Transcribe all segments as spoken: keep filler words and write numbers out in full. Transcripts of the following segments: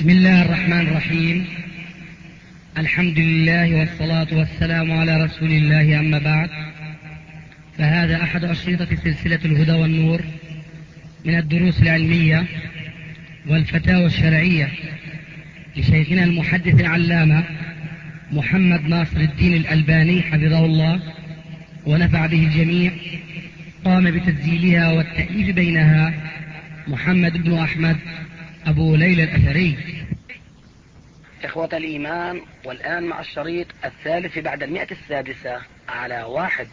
بسم الله الرحمن الرحيم. الحمد لله والصلاة والسلام على رسول الله، أما بعد، فهذا أحد أشرطة سلسلة الهدى والنور من الدروس العلمية والفتاوى الشرعية لشيخنا المحدث العلامة محمد ناصر الدين الألباني حفظه الله ونفع به الجميع. قام بتسجيلها والتأليف بينها محمد بن أحمد أبو ليلى الأثري. إخوة الإيمان، والآن مع الشريط الثالث بعد المئة السادسة على واحد.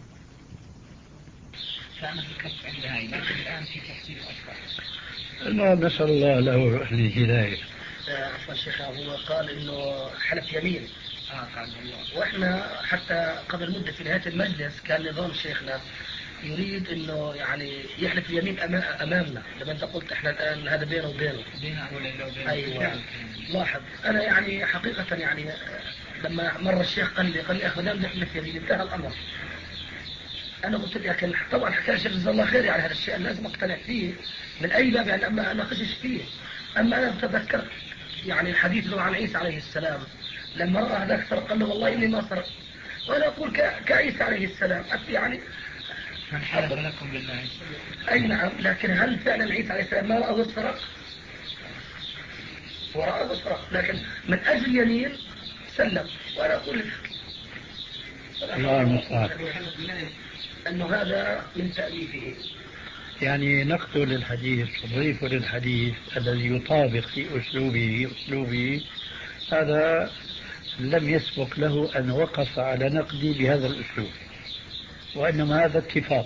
كان في الكف عندها لكن الآن في تفصيل أكثر. المهم نسأل الله له الهداية. عفوا شيخ، هو قال إنه حلف يمين. آه قال الله. وإحنا حتى قبل مدة في نهاية المجلس كان نظام شيخنا يريد انه يعني يحلف اليمين امامنا. لما انت قلت احنا الان هذا بينه وبينه بينه وبينه. ايوه. لاحظ انا يعني حقيقه يعني لما مر الشيخ قال لي قال لي اخي ما بدي احلف يمين، انتهى الامر. انا قلت لي لكن طبعا حكى الشيخ جزاه الله خير، يعني هذا الشيء لازم اقتنع فيه من اي باب، يعني اما اناقشش فيه. اما انا تذكرت يعني الحديث له عن عيسى عليه السلام لما راى هذاك سرق قال له والله اني ما سرقت، وانا اقول كعيسى عليه السلام يعني من حلف لكم بالله. أي نعم، لكن هل فعلا عيسى عليه السلام ما رأى السرق؟ ورأى السرق، لكن من أجل يمين سلم. وأنا أقول لك الله المستعان أنه هذا من تأليفه، يعني نقده للحديث تضيفه للحديث الذي يطابق في أسلوبه أسلوبه هذا لم يسبق له أن وقف على نقدي بهذا الأسلوب، وإنما هذا اتفاق.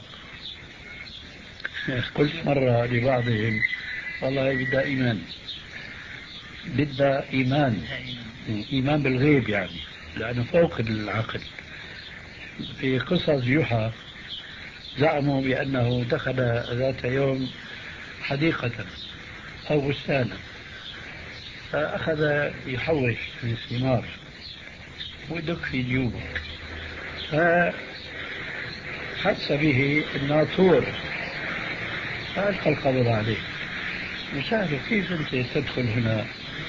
قلت مرة لبعضهم والله بدها إيمان، بدها إيمان إيمان بالغيب، يعني لأنه فوق العقل. في قصص يوحى زعموا بأنه دخل ذات يوم حديقة أو بستانا فأخذ يحوش من الثمار ودك في جيوبه، فحس به الناطور فألقى القبض عليه وسأله كيف أنت تدخل هنا؟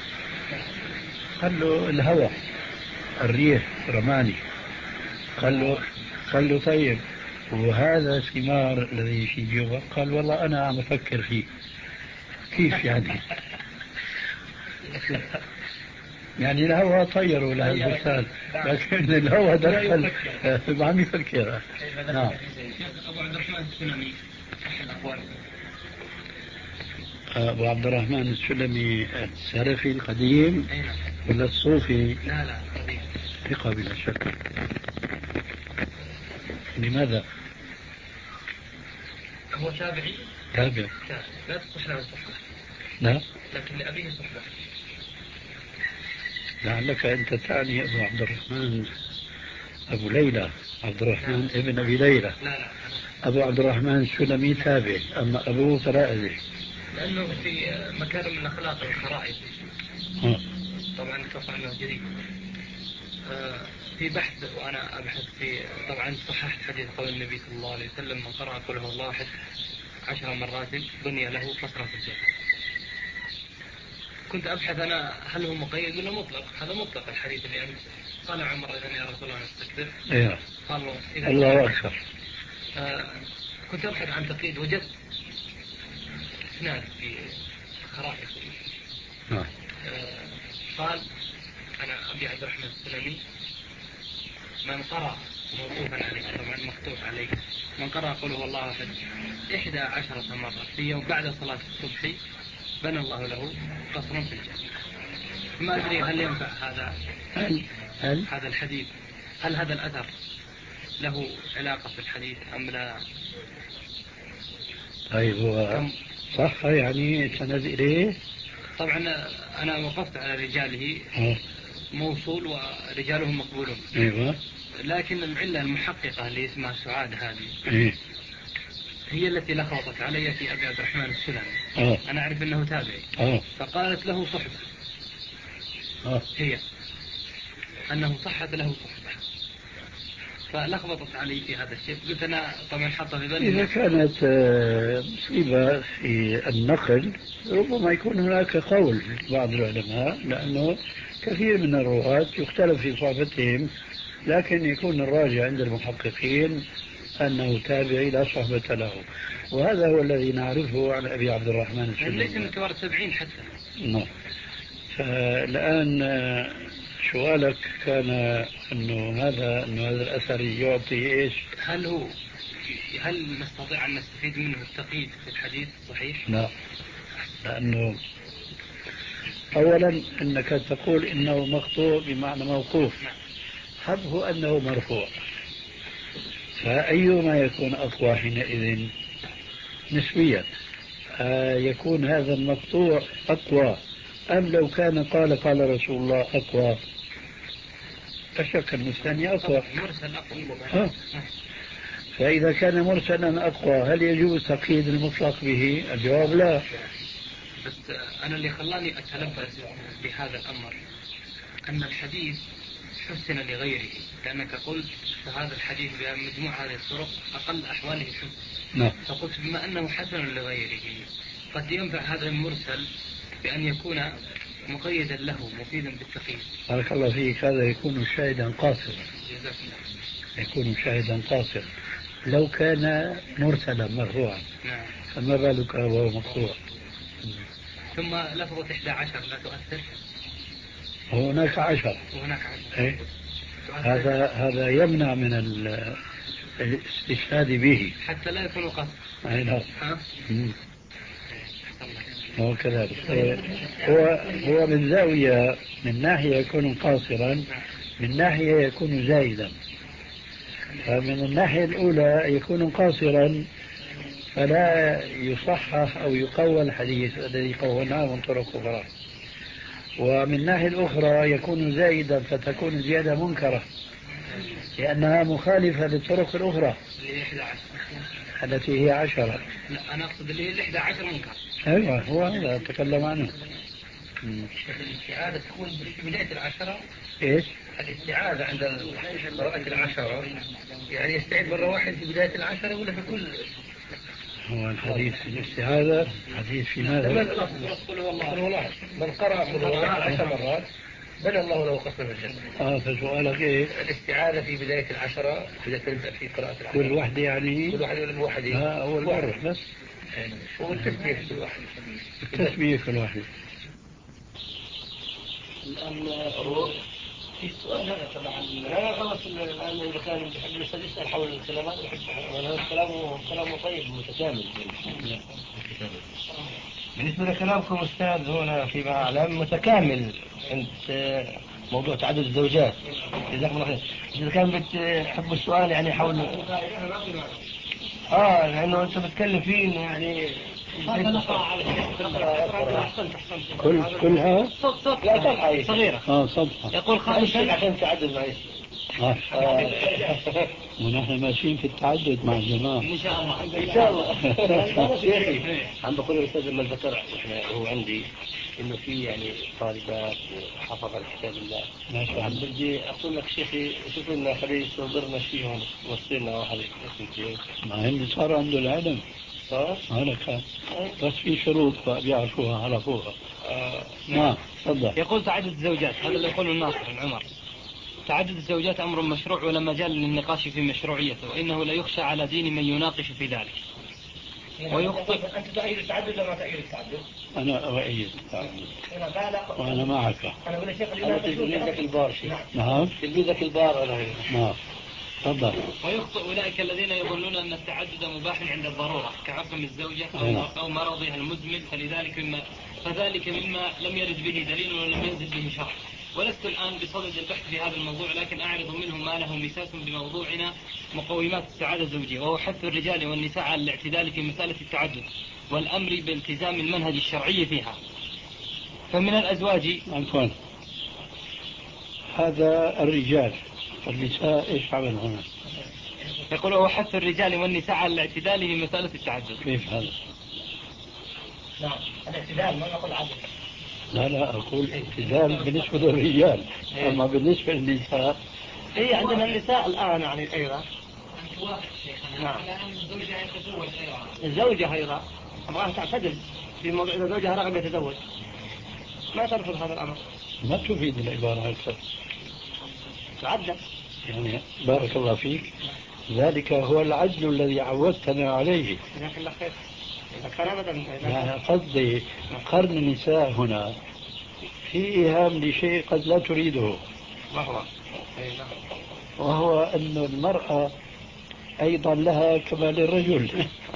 قال له الهوى الريح رماني. قال له قال له طيب وهذا الثمار الذي في جيوبك؟ قال والله أنا عم أفكر فيه. كيف يعني؟ يعني الهوى طيروا لهالبستان لكن الهوى دخل ما عم يفكر. نعم. أبو عبد الرحمن السلمي الأقوال. أبو عبد الرحمن السلمي السلفي القديم ولا الصوفي؟ لا لا قديم. ثقة بلا شك. لماذا؟ هو تابعي. تابع. لا تصح له الصحبة. لا. لكن لأبيه صحبة. لعلك أنت تعني أبو عبد الرحمن أبو ليلى عبد الرحمن لا. ابن أبي ليلى. لا لا. أبو عبد الرحمن السلمي تابع، أما أبوه فلا أدري. لأنه في مكان من أخلاق الخرائط. آه. طبعا اتوقع أنه جديد. آه في بحث وأنا أبحث في طبعا صححت حديث قول النبي صلى الله عليه وسلم من قرأ قل هو الله أحد عشر مرات بني له قصرا في الجنة. كنت أبحث أنا هل هو مقيد ولا مطلق؟ هذا مطلق الحديث اللي أنت قال عمر إذن يا رسول الله نستكبر. إيه. قالوا الله أكبر. آه كنت أبحث عن تقييد وجدت إسناد في خرائط. آه. آه قال أنا أبي عبد الرحمن السلمي من قرأ موقوفا عليه طبعا مكتوب عليه من قرأ قل هو الله أحد إحدى عشرة مرة في يوم بعد صلاة الصبح بنى الله له قصرا في الجنة. ما أدري هل ينفع هذا هل هل هذا الحديث، هل هذا الأثر له علاقة في الحديث أم لا؟ طيب هو صح يعني سند إليه؟ طبعا أنا وقفت على رجاله موصول ورجالهم مقبولون. أيوة. لكن العلة المحققة اللي اسمها سعاد هذه إيه؟ هي التي لخبطت علي في أبي عبد الرحمن السلمي. آه. أنا أعرف أنه تابعي. آه. فقالت له صحبة. آه. هي أنه صحت له صحبة. فلخبطت علي في هذا الشيء. قلت أنا طبعا حاطة في بالي إذا كانت مصيبة في النقل ربما يكون هناك قول بعض العلماء، لأنه كثير من الرواة يختلف في صحبتهم، لكن يكون الراجع عند المحققين أنه تابعي لا صحبة له، وهذا هو الذي نعرفه عن أبي عبد الرحمن السلمي. ليس من كبار السبعين حتى. نعم. فالآن سؤالك كان أنه هذا أنه هذا الأثر يعطي إيش؟ هل هو هل نستطيع أن نستفيد منه التقييد في الحديث صحيح؟ لا، لأنه أولا أنك تقول إنه مقطوع بمعنى موقوف، حبه أنه مرفوع، فأيما يكون أقوى حينئذ نسبيا؟ آه يكون هذا المقطوع أقوى أم لو كان قال قال رسول الله أقوى؟ لا شك أن الثاني أقوى. مرسل أقوى. آه. فإذا كان مرسلا أقوى هل يجوز تقييد المطلق به؟ الجواب لا. بس أنا اللي خلاني أتلبس بهذا الأمر أن الحديث حسن لغيره، لأنك قلت فهذا الحديث بمجموع هذه الطرق أقل أحواله حسن. نعم. فقلت بما أنه حسن لغيره قد ينفع هذا المرسل بأن يكون مقيدا له مفيدا بالتقييد. بارك الله فيك، هذا يكون شاهدا قاصرا. يكون شاهدا قاصرا لو كان مرسلا مرفوعا. نعم. فما بالك وهو مقطوع؟ ثم لفظة إحدى عشر لا تؤثر. هناك عشر. وهناك عشر. إيه؟ هذا هذا يمنع من الاستشهاد به حتى لا يكون قصد. أي نعم. ها؟ هو كذلك. هو هو من زاوية، من ناحية يكون قاصرا، من ناحية يكون زائدا. فمن الناحية الأولى يكون قاصرا فلا يصحح أو يقوى الحديث الذي قولناه من طرق أخرى، ومن الناحية الأخرى يكون زائدا فتكون الزيادة منكرة لأنها مخالفة للطرق الأخرى التي هي عشرة. لا أنا أقصد اللي هي الإحدى عشر منكر. أيوة هو هذا أتكلم عنه. الاستعاذة تكون في بداية العشرة. إيش؟ الاستعاذة عند قراءة العشرة يعني يستعيد مرة واحدة في بداية العشرة ولا في كل؟ هو الحديث في الاستعاذة حديث في ماذا؟ قل هو الله. من قرأ قل هو الله عشر مرات بنى الله له قصر في الجنة. اه فسؤالك ايه؟ الاستعاذة في بداية العشرة إذا تبدأ في قراءة العشرة. كل واحدة يعني؟ كل واحدة ولا بواحدة؟ لا أول مرة بس. والتسبيح في كل واحدة. التسبيح في الواحدة. الآن روح في سؤال هذا طبعا لا خلاص الآن إذا كان يحب الأستاذ يسأل حول الكلمات يحب كلامه كلامه طيب متكامل. بالنسبة لكلامكم أستاذ هنا فيما أعلم متكامل عند موضوع تعدد الزوجات. جزاكم الله خير. إذا كان بتحب السؤال يعني حول آه لأنه أنت بتتكلم فيه يعني هذا نقرأ على كل كلها صوت صوت لا صفحة صغيرة. اه صفحة. يقول خامسا عشان تعدد معي. آه. ونحن ماشيين في التعدد مع الجماعة. إن شاء الله. إن شاء الله. يا أخي عم بقول الأستاذ لما ذكر إحنا هو عندي إنه في يعني طالبات حفظ الكتاب الله. ما شاء الله. بدي أقول لك شيخي شوف لنا خليه يصدرنا شيء وصلنا واحد اثنين. ما عندي صار عنده العلم. صار؟ هذا كان. بس في شروط بيعرفوها عرفوها. آه. نعم تفضل. يقول تعدد الزوجات هذا اللي يقوله الناصر بن عمر. تعدد الزوجات أمر مشروع ولا مجال للنقاش في مشروعيته، وإنه لا يخشى على دين من يناقش في ذلك. ويخطئ. أنت تؤيد التعدد ولا ما تؤيد التعدد؟ أنا أؤيد التعدد. وأنا معك. أنا أقول شيخ أنا تلميذك البار شيخ. نعم. تلميذك البار أنا. نعم. تفضل. ويخطئ أولئك الذين يظنون أن التعدد مباح عند الضرورة كعقم الزوجة أو, أو مرضها المزمن، فلذلك مما فذلك مما لم يرد به دليل ولم ينزل به شرع. ولست الآن بصدد البحث في هذا الموضوع، لكن أعرض منه ما له مساس بموضوعنا مقومات السعادة الزوجية، وهو حث الرجال والنساء على الاعتدال في مسألة التعدد والأمر بالتزام المنهج الشرعي فيها. فمن الأزواج عفوا هذا الرجال والنساء ايش عمل هنا؟ يقول هو حث الرجال والنساء على الاعتدال في مسألة التعدد. كيف هذا؟ نعم الاعتدال ما نقول عدل. لا لا أقول اعتدال بالنسبة للرجال، أما بالنسبة للنساء هي عندنا النساء الآن يعني أيضا. أن توافق شيخنا. نعم. الآن الزوجة يتزوج أيضا. الزوجة أيضا أبغاها تعتدل في موضوع إذا زوجها رغب يتزوج ما ترفض هذا الأمر. ما تفيد العبارة أكثر. تعدل. يعني بارك الله فيك، ذلك هو العدل الذي عودتنا عليه. جزاك الله خير. إذا كان أبدا. يعني قصدي قرن النساء هنا في إيهام لشيء قد لا تريده، وهو وهو أن المرأة أيضا لها كما للرجل.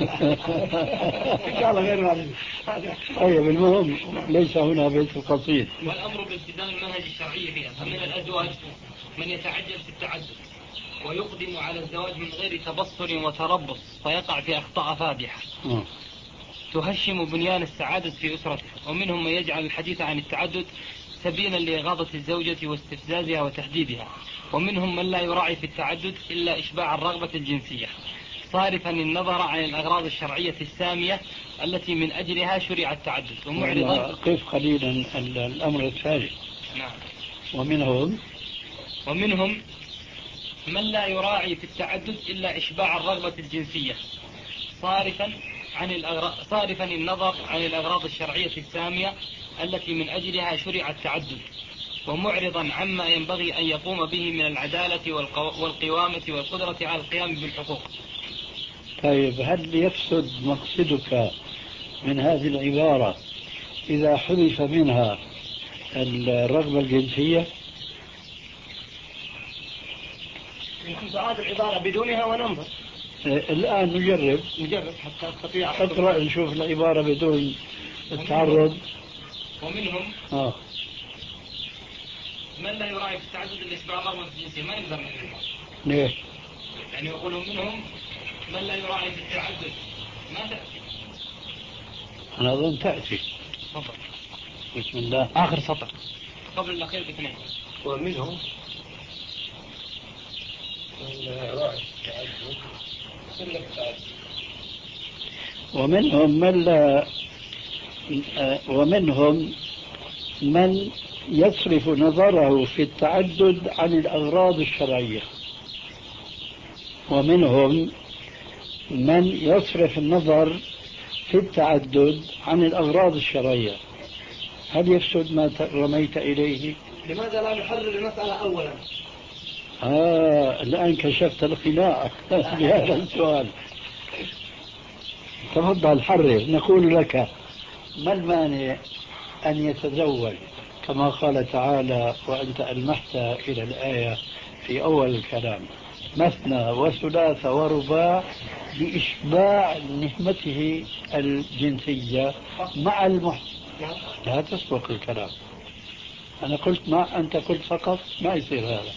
إن شاء الله غير طيب المهم ليس هنا بيت القصيد. والأمر بالتزام المنهج الشرعي فيها. فمن الأزواج من يتعجل في التعدد ويقدم على الزواج من غير تبصر وتربص فيقع في أخطاء فادحة م. تهشم بنيان السعادة في أسرته. ومنهم من يجعل الحديث عن التعدد سبيلا لإغاظة الزوجة واستفزازها وتهديدها. ومنهم من لا يراعي في التعدد إلا إشباع الرغبة الجنسية صارفا النظر عن الأغراض الشرعية السامية التي من أجلها شرع التعدد ومعرضا. قف قليلا الأمر الثالث. نعم. ومنهم ومنهم من لا يراعي في التعدد إلا إشباع الرغبة الجنسية صارفا عن الأغراض صارفا النظر عن الأغراض الشرعية السامية التي من أجلها شرع التعدد ومعرضا عما ينبغي أن يقوم به من العدالة والقوامة والقدرة على القيام بالحقوق. طيب هل يفسد مقصدك من هذه العبارة إذا حذف منها الرغبة الجنسية؟ يمكن تعاد العبارة بدونها وننظر. الآن نجرب نجرب حتى أستطيع اقرأ نشوف العبارة بدون التعرض. ومنهم آه. من لا يراعي في التعدد الإشباع الرغبة الجنسية ما يلزم منهم. ليش؟ يعني يقولوا منهم من لا يراعي في التعدد ما تأتي. أنا أظن تأتي. تفضل. بسم الله. آخر سطر قبل الأخير باثنين. ومنهم ومنهم من لا ومنهم من يصرف نظره في التعدد عن الأغراض الشرعية. ومنهم من يصرف النظر في التعدد عن الأغراض الشرعية. هل يفسد ما رميت إليه؟ لماذا لا نحرر المسألة أولا؟ آه الآن كشفت الخلاء بهذا السؤال. تفضل حرر. نقول لك ما المانع أن يتزوج كما قال تعالى وأنت ألمحت إلى الآية في أول الكلام مثنى وثلاث ورباع لإشباع نهمته الجنسية مع المحسن. لا تسبق الكلام. أنا قلت مع أنت قلت فقط ما يصير هذا.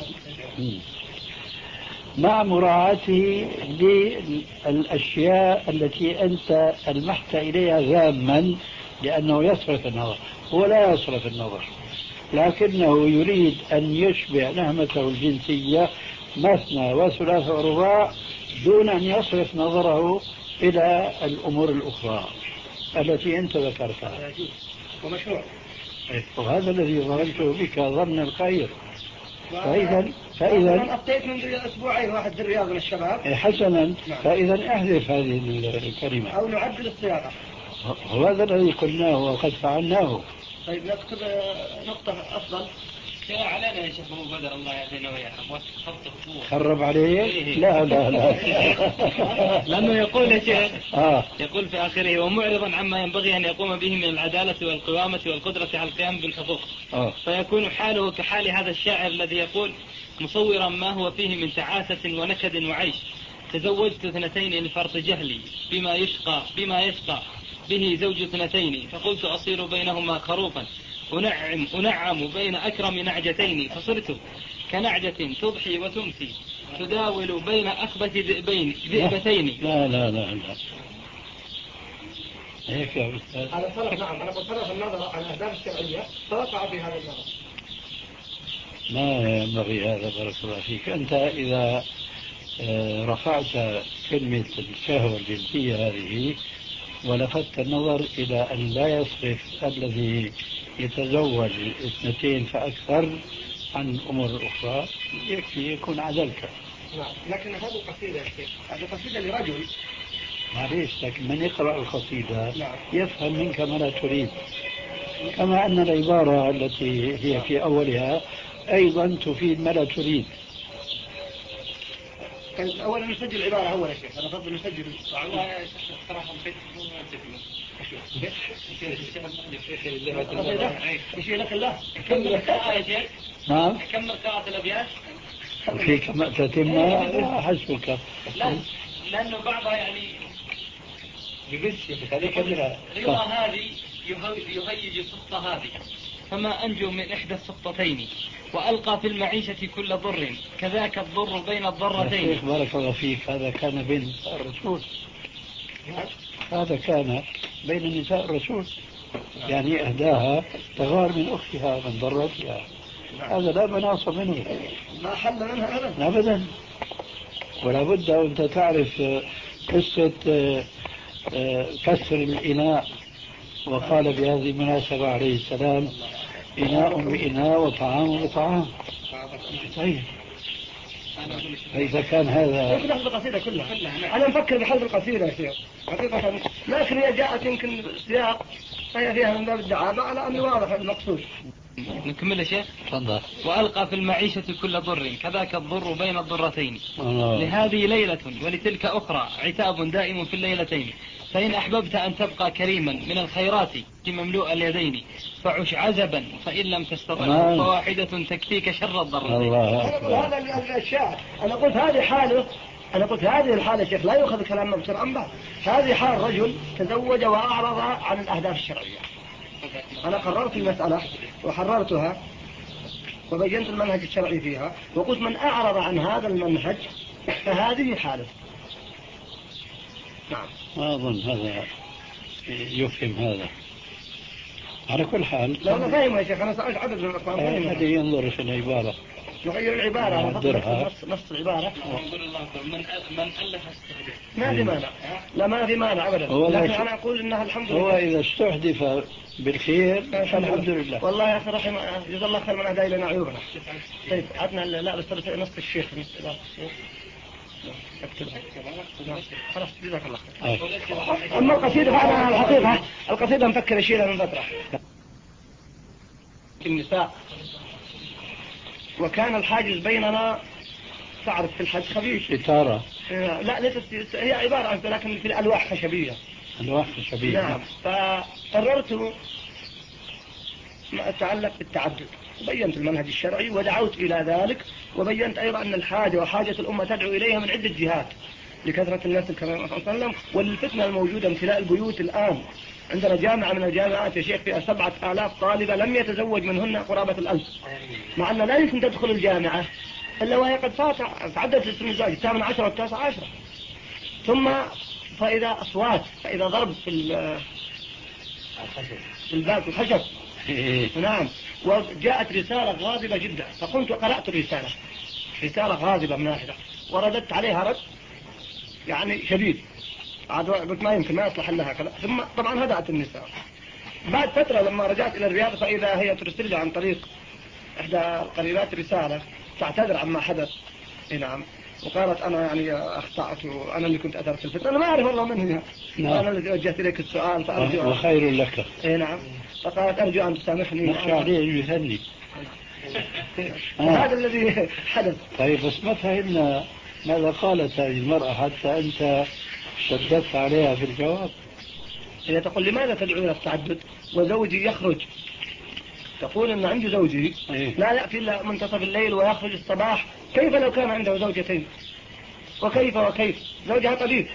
مع مراعاته للأشياء التي أنت ألمحت إليها ذاما لأنه يصرف النظر. هو لا يصرف النظر لكنه يريد أن يشبع نهمته الجنسية مثنى وثلاث ورباع دون أن يصرف نظره إلى الأمور الأخرى التي أنت ذكرتها. ومشروع. وهذا الذي ظننته بك ظن الخير. فإذا فإذا أنا أفتيت منذ أسبوعين واحد في الرياض من الشباب. حسنا. فإذا احذف هذه الكلمة أو نعدل الصياغة. وهذا الذي قلناه وقد فعلناه. طيب نكتب نقطة أفضل. يا علينا يا شيخ أبو بدر الله يهدينا وياك. خرب عليه؟ لا لا لا. لأنه يقول يا شيخ آه. يقول في آخره ومعرضا عما ينبغي أن يقوم به من العدالة والقوامة والقدرة على القيام بالحقوق. آه. فيكون حاله كحال هذا الشاعر الذي يقول مصورا ما هو فيه من تعاسة ونكد وعيش تزوجت اثنتين لفرط جهلي بما يشقى بما يشقى به زوج اثنتين فقلت أصير بينهما خروفا أنعم, أنعم بين أكرم نعجتين فصرت كنعجة تضحي وتمسي تداول بين أخبث ذئبين ذئبتين. لا لا لا لا هيك يا أستاذ. هذا صرف. نعم أنا قلت صرف النظر عن الأهداف الشرعية فوقع في هذا النظر. ما ينبغي هذا بارك الله فيك. أنت إذا رفعت كلمة الشهوة الجنسية هذه ولفت النظر إلى أن لا يصرف الذي يتزوج اثنتين فأكثر عن أمور أخرى يكفي يكون عدلك. نعم، لكن هذه القصيدة يا شيخ، هذه قصيدة لرجل. معليش، لكن من يقرأ القصيدة نعم. يفهم منك ما لا تريد، كما أن العبارة التي هي في أولها أيضا تفيد ما لا تريد. طيب أولا نسجل العبارة أولا يا شيخ، أنا أفضل نسجل. والله يا شيخ صراحة البيت مو مناسب يشيل لك الله. كمل القراءة يا شيخ. نعم. كمل قراءة الأبيات. وفي كما تتم حسبك. لا لأنه بعضها يعني بقش خليك كبيرة. رضا هذه يهيج سقط هذه، فما أنجو من إحدى السقطتين، وألقى في المعيشة كل ضر، كذاك الضر بين الضرتين. يا شيخ بارك الله فيك، هذا كان بين نساء الرسول، هذا كان بين نساء الرسول، يعني أهداها تغار من أختها من ضرتها، هذا لا مناص منه، ما حل منها أبدا أبدا. ولا بد أنت تعرف قصة كسر الإناء، وقال بهذه المناسبة عليه السلام: إناء بإناء وطعام بطعام. طيب فإذا كان هذا يمكن أخذ القصيدة كلها. أنا مفكر بحذف القصيدة يا شيخ حقيقة، لكن هي جاءت يمكن سياق فهي فيها من باب الدعابة على أنه واضح المقصود. نكمل يا شيخ. تفضل. وألقى في المعيشة كل ضر، كذاك الضر بين الضرتين. الله. لهذه ليلة ولتلك أخرى، عتاب دائم في الليلتين. فإن أحببت أن تبقى كريما من الخيرات مملوء اليدين، فعش عزبا، فإن لم تستطع فواحدة تكفيك شر الضرتين. الله. هذا الشاعر، أنا قلت هذه حاله، أنا قلت هذه الحالة يا شيخ لا يؤخذ كلام مبتر عن بعض. هذه حال رجل تزوج وأعرض عن الأهداف الشرعية. أنا قررت المسألة وحررتها وبينت المنهج الشرعي فيها، وقلت من أعرض عن هذا المنهج فهذه حالة. نعم. ما أظن هذا يفهم هذا. على كل حال لا أنا فاهم يا شيخ، أنا سألت عدد من الأخوان فاهم. الذي ينظر في العبارة نغير العبارة نفس نفس العبارة. من من ألف استهدف ما في مانع، لا ما في مانع أبدا، لكن أنا أقول إنها الحمد لله. هو إذا استحدث بالخير فالحمد لله. والله يا أخي رحم جزا الله خير من أهدى إلينا عيوبنا. طيب عطنا لا بس نص الشيخ نص الشيخ اكتبها خلاص جزاك الله خير. أما القصيدة فأنا الحقيقة القصيدة مفكر أشيلها من فترة. النساء وكان الحاجز بيننا تعرف في الحج خبيث ستارة. لا ليست، هي عبارة عن لكن في الألواح خشبية. ألواح خشبية. نعم. فقررت ما يتعلق بالتعدد، بينت المنهج الشرعي ودعوت إلى ذلك، وبينت أيضا أن الحاجة وحاجة الأمة تدعو إليها من عدة جهات لكثرة الناس كما صلى الله عليه وسلم، والفتنة الموجودة امتلاء البيوت الآن. عندنا جامعة من الجامعات يا شيخ فيها سبعة آلاف طالبة لم يتزوج منهن قرابة الألف، مع أن لا يمكن تدخل الجامعة إلا وهي قد فات تعدت لسن الزواج الثامن عشر والتاسع عشر. ثم فإذا أصوات، فإذا ضرب في في الباب الخشب. نعم. وجاءت رسالة غاضبة جدا، فقمت وقرأت الرسالة، رسالة غاضبة مناهدة، ورددت عليها رد يعني شديد. قلت ما يمكن ما يصلح لها كذا. ثم طبعا هدأت النساء. بعد فترة لما رجعت إلى الرياض فإذا هي ترسل لي عن طريق إحدى القريبات رسالة تعتذر عما حدث. نعم. وقالت أنا يعني أخطأت وأنا اللي كنت أثرت الفتنة، أنا ما أعرف والله من هي. نعم. أنا الذي وجهت إليك السؤال فأرجو. وخير لك. إيه نعم. فقالت أرجو أن تسامحني. نخشى عليه يهني. هذا الذي حدث. طيب بس ما فهمنا ماذا قالت هذه المرأة حتى أنت شددت عليها في الجواب. هي تقول لماذا تدعو إلى التعدد وزوجي يخرج، تقول أن عندي زوجي إيه؟ لا يأتي إلا منتصف الليل ويخرج الصباح، كيف لو كان عنده زوجتين؟ وكيف وكيف زوجها طبيب.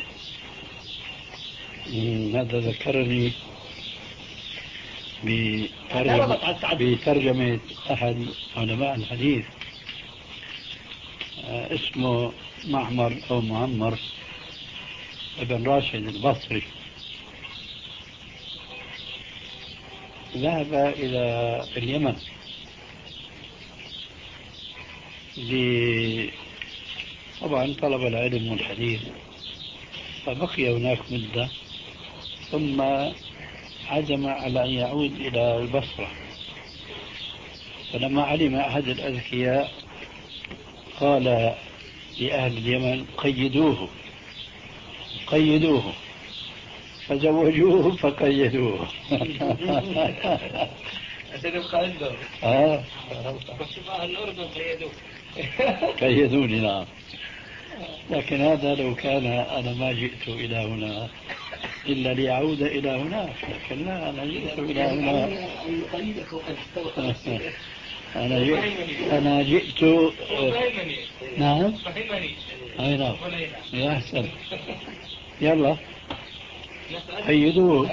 هذا ذكرني بترجمة, بترجمة أحد علماء الحديث اسمه معمر أو معمر ابن راشد البصري. ذهب إلى اليمن طبعا طلب العلم والحديث، فبقي هناك مدة ثم عزم على أن يعود إلى البصرة. فلما علم أحد الأذكياء قال لأهل اليمن قيدوه قيدوه فزوجوه فقيدوه. عشان يبقى عندهم. آه. الأردن قيدوه. قيدوني نعم. لكن هذا لو كان أنا ما جئت إلى هنا إلا ليعود إلى هناك، لكن لا، أنا جئت إلى هنا. أنا جئت أنا جئت نعم. أي نعم. يا أحسن. يلا قيدوه.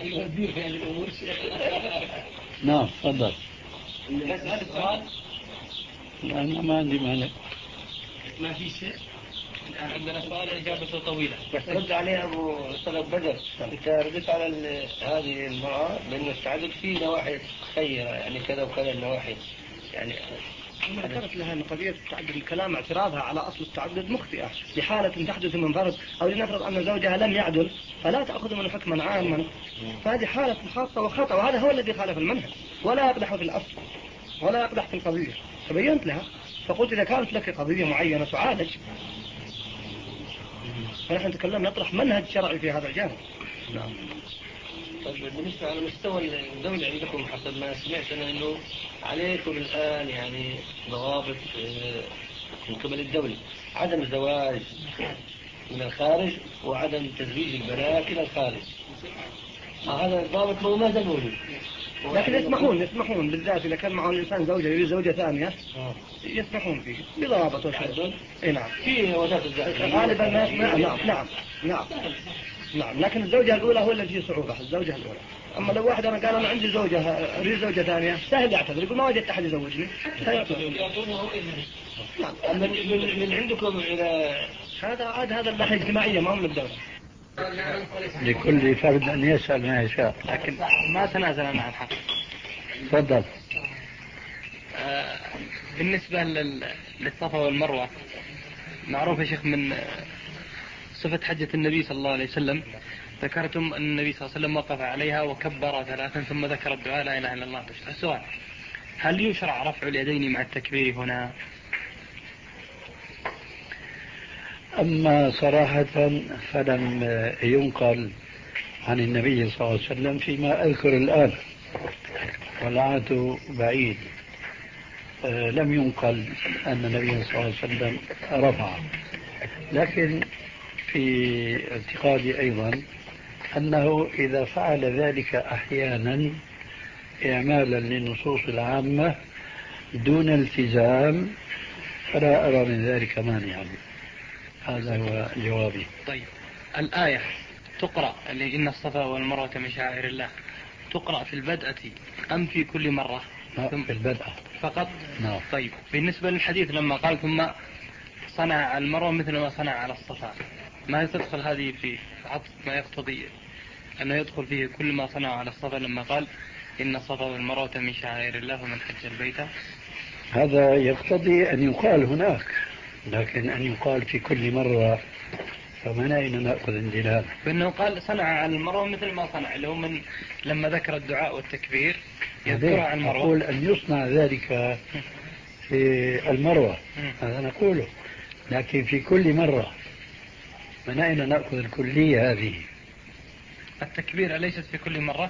نعم تفضل. نسأل السؤال. أنا ما عندي مانع. ما في شيء. الآن عندنا سؤال إجابته طويلة. بس رد عليها أبو طلب بدر. أنت ردت على هذه المرأة بأن التعدد فيه نواحي خيرة، يعني كذا وكذا النواحي، يعني أنا ذكرت لها أن قضية التعدد الكلام اعتراضها على أصل التعدد مخطئة، بحالة تحدث من فرد أو لنفرض أن زوجها لم يعدل فلا تأخذ منه حكما عاما، فهذه حالة خاصة وخطأ، وهذا هو الذي خالف المنهج، ولا يقدح في الأصل ولا يقدح في القضية. فبينت لها فقلت إذا كانت لك قضية معينة تعالج، فنحن نتكلم نطرح منهج شرعي في هذا الجانب. نعم. طيب بالنسبة على مستوى الدولة عندكم حسب ما سمعت أنا أنه عليكم الآن يعني ضوابط من قبل الدولة، عدم الزواج من الخارج وعدم تزويج البنات إلى الخارج. هذا الضابط هو ما زال موجود، لكن يسمحون يسمحون بالذات إذا كان معه الإنسان زوجة يريد زوجة ثانية يسمحون فيه بضوابط وشروط. إيه نعم. في وزارة الزواج غالبا ما يسمع. نعم نعم نعم نعم. لكن الزوجة الأولى هو الذي فيه صعوبة، الزوجة الأولى. أما لو واحد أنا قال أنا عندي زوجة أريد زوجة ثانية سهل يعتذر، يقول ما وجدت أحد يزوجني. نعم. من, من عندكم إلى هذا عاد هذا الناحية اجتماعية ما هو من الدولة. لكل فرد أن يسأل ما يشاء، لكن ما تنازلنا عن حق. تفضل. آه بالنسبة للصفا والمروة، معروف يا شيخ من صفة حجة النبي صلى الله عليه وسلم، ذكرتم أن النبي صلى الله عليه وسلم وقف عليها وكبر ثلاثا ثم ذكر الدعاء لا إله إلا الله. السؤال: هل يشرع رفع اليدين مع التكبير هنا؟ أما صراحة فلم ينقل عن النبي صلى الله عليه وسلم فيما أذكر الآن، والعهد بعيد. آه لم ينقل أن النبي صلى الله عليه وسلم رفع، لكن في اعتقادي أيضا أنه إذا فعل ذلك أحيانا إعمالا للنصوص العامة دون التزام فلا أرى من ذلك مانعا. هذا هو جوابي. طيب، الآية تقرأ اللي إن الصفا والمروة من شعائر الله، تقرأ في البدءة أم في كل مرة؟ ثم في البدء فقط. نعم. طيب، بالنسبة للحديث لما قال ثم صنع على المروة مثل ما صنع على الصفا، ما تدخل هذه في عطف ما يقتضي أنه يدخل فيه كل ما صنع على الصفا لما قال إن الصفا والمروة من شعائر الله ومن حج البيت؟ هذا يقتضي أن يقال هناك، لكن أن يقال في كل مرة فمن أين نأخذ الدلالة؟ فإنه قال صنع على المروة مثل ما صنع، اللي هو من لما ذكر الدعاء والتكبير يذكر على المروة. أقول أن يصنع ذلك في المروة، هذا نقوله، لكن في كل مرة من أين نأخذ الكلية هذه؟ التكبير أليست في كل مرة؟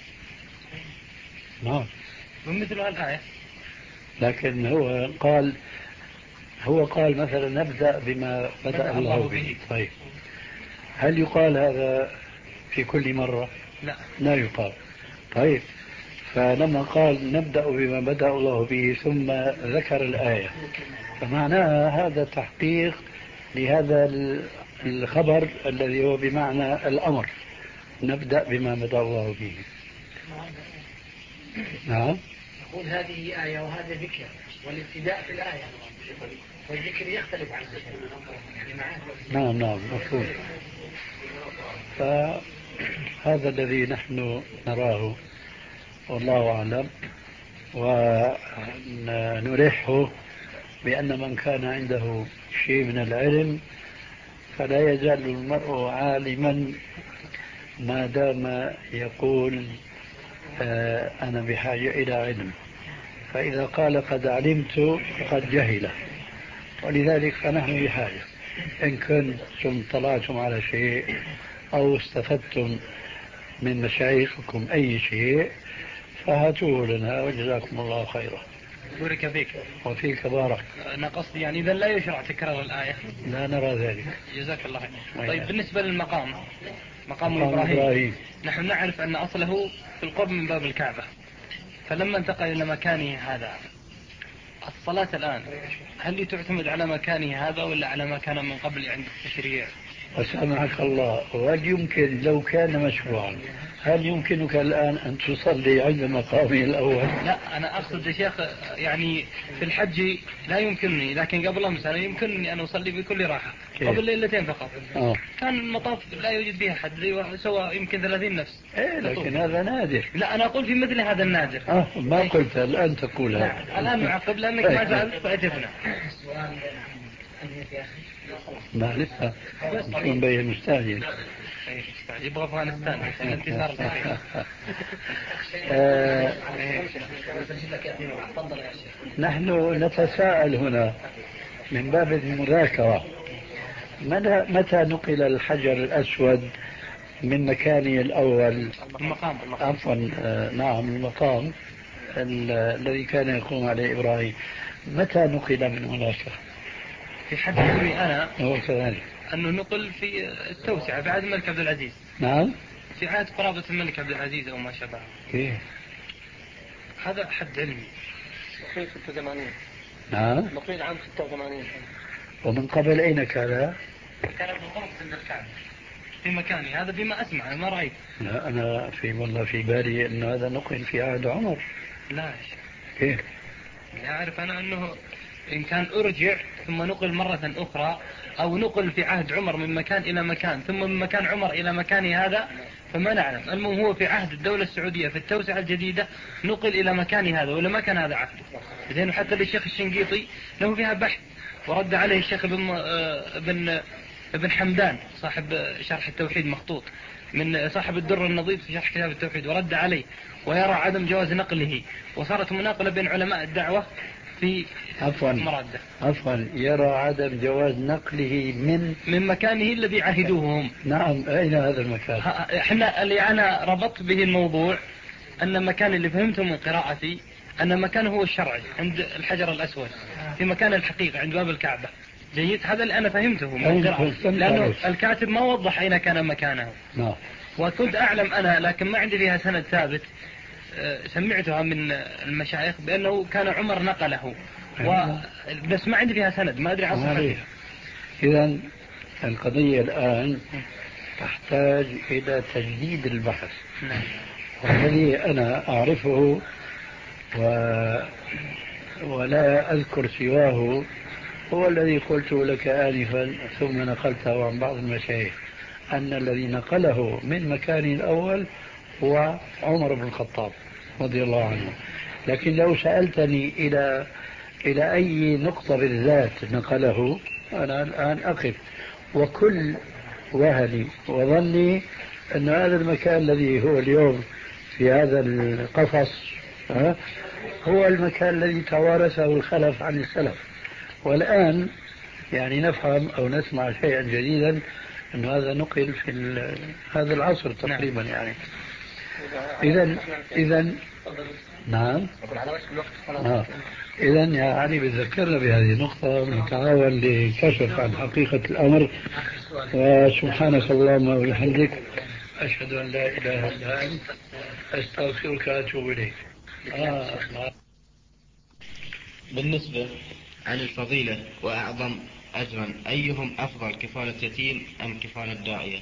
نعم. ومثل الآية. لكن هو قال هو قال مثلا نبدأ بما بدأ الله به. طيب، هل يقال هذا في كل مرة؟ لا، لا يقال. طيب، فلما قال نبدأ بما بدأ الله به ثم ذكر الآية، فمعناها هذا تحقيق لهذا الخبر الذي هو بمعنى الأمر، نبدأ بما بدأ الله به. نعم. نقول هذه آية وهذا ذكر، والابتداء في الآية والذكر يختلف عن الذكر يعني معاه. نعم نعم مفهوم. فهذا الذي نحن نراه والله أعلم، ونلحه بأن من كان عنده شيء من العلم فلا يزال المرء عالما ما دام يقول آه أنا بحاجة إلى علم. فإذا قال قد علمت فقد جهل، ولذلك فنحن بحاجة إن كنتم طلعتم على شيء أو استفدتم من مشايخكم أي شيء فهاتوه لنا وجزاكم الله خيرا. بارك فيك. وفيك بارك. أنا قصدي يعني إذا لا يشرع تكرار الآية. لا نرى ذلك. جزاك الله خير. طيب بالنسبة للمقام مقام, مقام إبراهيم. إبراهيم نحن نعرف أن أصله في القرب من باب الكعبة، فلما انتقل إلى مكانه هذا الصلاة الآن هل تعتمد على مكانه هذا ولا على ما كان من قبل عند التشريع؟ أسامحك الله، وهل يمكن لو كان مشروعا هل يمكنك الآن أن تصلي عند مقامه الأول؟ لا أنا أقصد يا شيخ يعني في الحج لا يمكنني، لكن قبل أمس أنا يمكنني أن أصلي بكل راحة قبل ليلتين فقط. آه. كان المطاف لا يوجد فيها حد سوى يمكن ثلاثين نفس. إيه لكن هذا نادر. لا أنا أقول في مثل هذا النادر. آه ما قلت الآن تقول هذا. لا الآن نعقب لأنك ما سألت فأجبنا. ما لسه شو مبين مستعجل. يبغى أفغانستان انتصار الحقيقة. نحن نتساءل هنا من باب المذاكرة، متى نقل الحجر الأسود من مكانه الأول؟ المقام. عفوا نعم المقام الذي كان يقوم عليه إبراهيم، متى نقل من هناك؟ في حد علمي أنا هو كذلك أنه نقل في التوسعة بعد الملك عبد العزيز. نعم في عهد قرابة الملك عبد العزيز أو ما شابه. كيف؟ هذا حد علمي. نقيل ستة وثمانين. نعم نقيل عام ستة وثمانين. ومن قبل أين كان؟ كان بالقرب عند الكعبة في مكاني هذا بما أسمع أنا ما رأيت. لا أنا في والله في بالي أن هذا نقل في عهد عمر. لا كيف؟ لا أعرف أنا أنه إن كان أرجع ثم نقل مرة أخرى أو نقل في عهد عمر من مكان إلى مكان ثم من مكان عمر إلى مكان هذا فما نعلم. المهم هو في عهد الدولة السعودية في التوسعة الجديدة نقل إلى مكان هذا ولا ما كان هذا عهد. زين حتى للشيخ الشنقيطي له فيها بحث ورد عليه الشيخ ابن ابن ابن حمدان صاحب شرح التوحيد مخطوط من صاحب الدر النظيف في شرح كتاب التوحيد ورد عليه ويرى عدم جواز نقله، وصارت مناقلة بين علماء الدعوة في عفوا مرادة. عفوا يرى عدم جواز نقله من من مكانه الذي عهدوه هم. نعم أين هذا المكان؟ احنا اللي أنا ربطت به الموضوع أن المكان اللي فهمته من قراءتي أن مكانه هو الشرعي عند الحجر الأسود في مكان الحقيقة عند باب الكعبة. جيد هذا اللي أنا فهمته من قراءتي لأنه الكاتب ما وضح أين كان مكانه. نعم. وكنت أعلم أنا لكن ما عندي فيها سند ثابت سمعتها من المشايخ بأنه كان عمر نقله و... بس ما عندي فيها سند ما أدري عن صحتها. إذن القضية الآن تحتاج إلى تجديد البحث. نعم. والذي أنا أعرفه و... ولا أذكر سواه هو الذي قلته لك آنفا ثم نقلته عن بعض المشايخ أن الذي نقله من مكانه الأول هو عمر بن الخطاب رضي الله عنه. لكن لو سألتني إلى إلى أي نقطة بالذات نقله أنا الآن أقف، وكل وهلي وظني أن هذا المكان الذي هو اليوم في هذا القفص هو المكان الذي توارثه الخلف عن السلف، والآن يعني نفهم أو نسمع شيئا جديدا أن هذا نقل في هذا العصر تقريبا. يعني إذا إذا نعم آه. إذا يا علي بتذكرنا بهذه النقطة نتعاون لكشف عن حقيقة الأمر. وسبحانك اللهم وبحمدك أشهد أن لا إله إلا أنت أستغفرك وأتوب إليك. آه. بالنسبة عن الفضيلة وأعظم أجرا أيهم أفضل كفالة يتيم أم كفالة داعية؟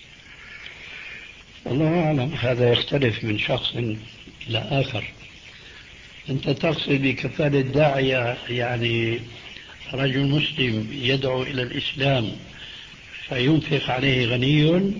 الله أعلم، هذا يختلف من شخص إلى آخر. أنت تقصد بكفالة داعية يعني رجل مسلم يدعو إلى الإسلام فينفق عليه غني،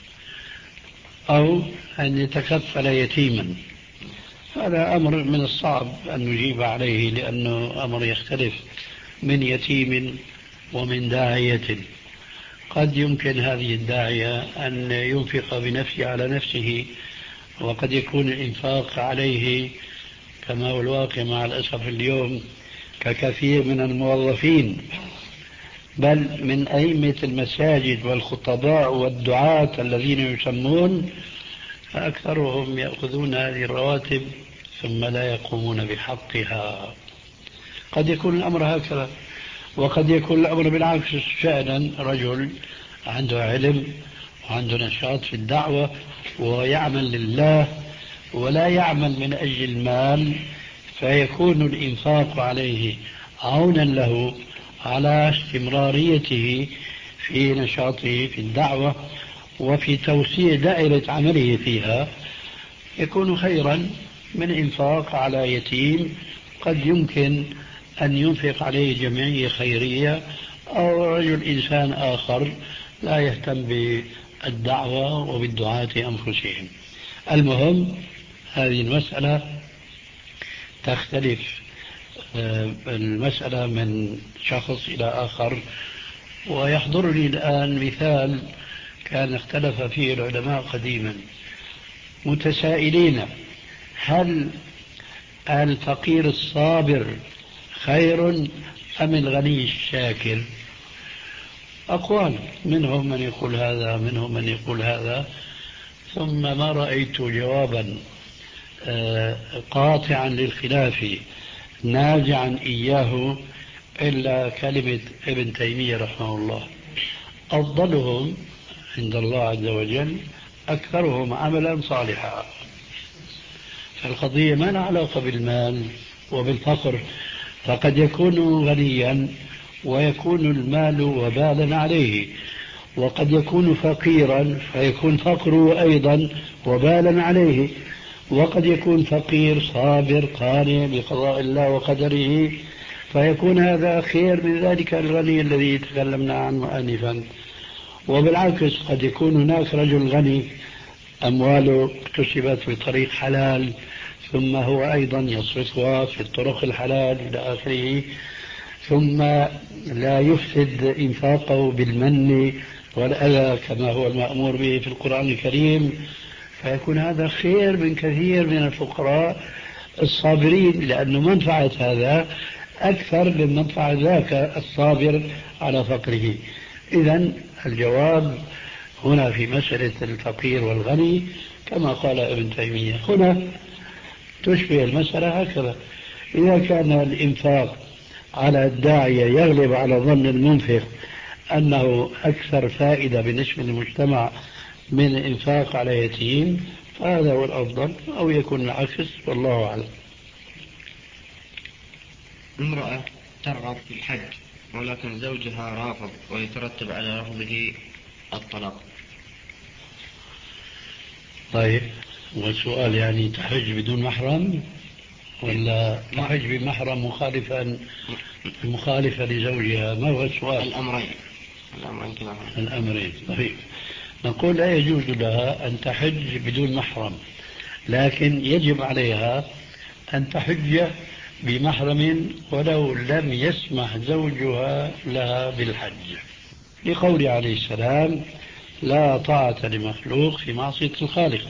أو أن يتكفل يتيما؟ هذا أمر من الصعب أن نجيب عليه لأنه أمر يختلف من يتيم ومن داعية. قد يمكن هذه الداعية أن ينفق بنفسه على نفسه، وقد يكون الإنفاق عليه كما هو الواقع مع الأسف اليوم ككثير من الموظفين، بل من أئمة المساجد والخطباء والدعاة الذين يسمون، فأكثرهم يأخذون هذه الرواتب ثم لا يقومون بحقها. قد يكون الأمر هكذا، وقد يكون الأمر بالعكس، فعلا رجل عنده علم وعنده نشاط في الدعوة ويعمل لله ولا يعمل من أجل المال، فيكون الإنفاق عليه عونا له على استمراريته في نشاطه في الدعوة وفي توسيع دائرة عمله فيها، يكون خيرا من إنفاق على يتيم قد يمكن أن ينفق عليه جمعية خيرية أو رجل إنسان آخر لا يهتم بالدعوة وبالدعاة أنفسهم. المهم هذه المسألة تختلف المسألة من شخص إلى آخر. ويحضرني الآن مثال كان اختلف فيه العلماء قديما متسائلين: هل الفقير الصابر خير أم الغني الشاكر؟ أقوال، منهم من يقول هذا منهم من يقول هذا، ثم ما رأيت جوابا قاطعا للخلاف نازعا إياه إلا كلمة ابن تيمية رحمه الله: أفضلهم عند الله عز وجل أكثرهم عملا صالحا. فالقضية ما لها علاقة بالمال وبالفقر، فقد يكون غنيا ويكون المال وبالا عليه، وقد يكون فقيرا فيكون فقره أيضا وبالا عليه، وقد يكون فقير صابر قانع بقضاء الله وقدره فيكون هذا خير من ذلك الغني الذي تكلمنا عنه آنفا. وبالعكس قد يكون هناك رجل غني أمواله اكتسبت بطريق حلال ثم هو أيضا يصرفها في الطرق الحلال إلى آخره، ثم لا يفسد إنفاقه بالمن والأذى كما هو المأمور به في القرآن الكريم، فيكون هذا خير من كثير من الفقراء الصابرين، لأن منفعة هذا أكثر من منفعة ذاك الصابر على فقره. إذن الجواب هنا في مسألة الفقير والغني كما قال ابن تيمية. هنا تشبه المسألة هكذا: إذا كان الإنفاق على الداعية يغلب على ظن المنفق أنه أكثر فائدة بالنسبة للمجتمع من الإنفاق على يتيم فهذا هو الأفضل، أو يكون العكس، والله أعلم. امرأة ترغب في الحج ولكن زوجها رافض ويترتب على رفضه الطلاق. طيب، والسؤال يعني تحج بدون محرم ولا تحج بمحرم مخالفا مخالفة لزوجها؟ ما هو السؤال؟ الأمرين الأمرين كذا. الأمرين. طيب، نقول لا يجوز لها أن تحج بدون محرم، لكن يجب عليها أن تحج بمحرم ولو لم يسمح زوجها لها بالحج، لقول عليه السلام: لا طاعة لمخلوق في معصية الخالق.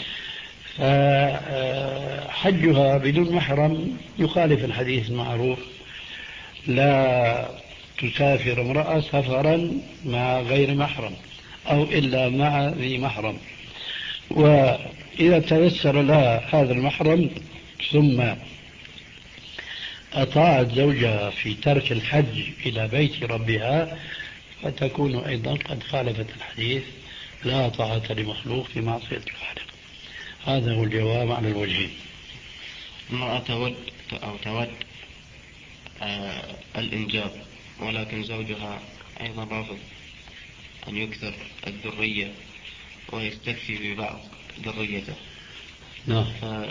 فحجها بدون محرم يخالف الحديث المعروف: لا تسافر امرأة سفرا مع غير محرم أو إلا مع ذي محرم. وإذا تيسر لها هذا المحرم ثم أطاعت زوجها في ترك الحج إلى بيت ربها فتكون أيضا قد خالفت الحديث: لا طاعة لمخلوق في معصية الخالق. هذا هو الجواب على الوجهين. امرأة تود أو تود آه الإنجاب ولكن زوجها أيضا رافض أن يكثر الذرية ويستكفي ببعض ذريته. نعم.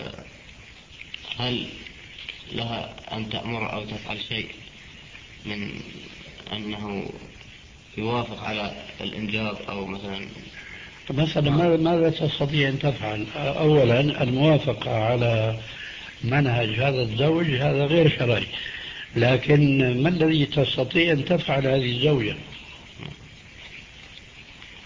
هل لها أن تأمر أو تفعل شيء من أنه يوافق على الإنجاب أو مثلا مثلا ماذا تستطيع أن تفعل؟ أولا الموافقة على منهج هذا الزوج هذا غير شرعي، لكن ما الذي تستطيع أن تفعل هذه الزوجة؟